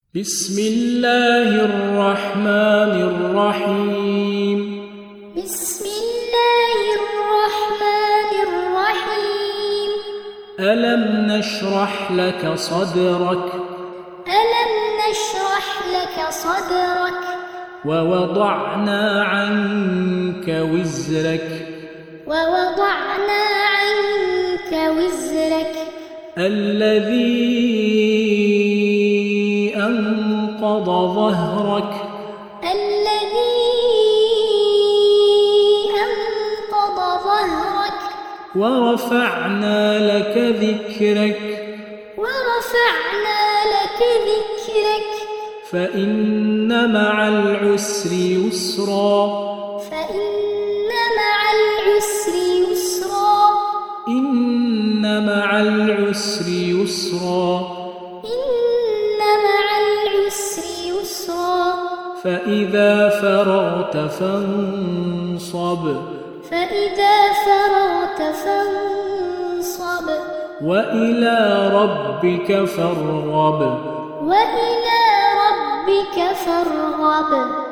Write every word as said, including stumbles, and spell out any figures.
بسم الله الرحمن الرحيم بسم الله الرحمن الرحيم ألم نشرح لك صدرك ألم نشرح لك صدرك ووضعنا عنك وزرك ووضعنا عنك وزرك الذي أنقض ظهرك الذي أنقض ظهرك ورفعنا لك ذكرك ورفعنا لك ذكرك فإن مع العسر يسرا فإن مع العسر يسرا إن مع العسر يسرا إن مع العسر يسرا فإذا فرغت فانصب فإذا فرغت فانصب وإلى ربك فارغب وإلى ربك فارغب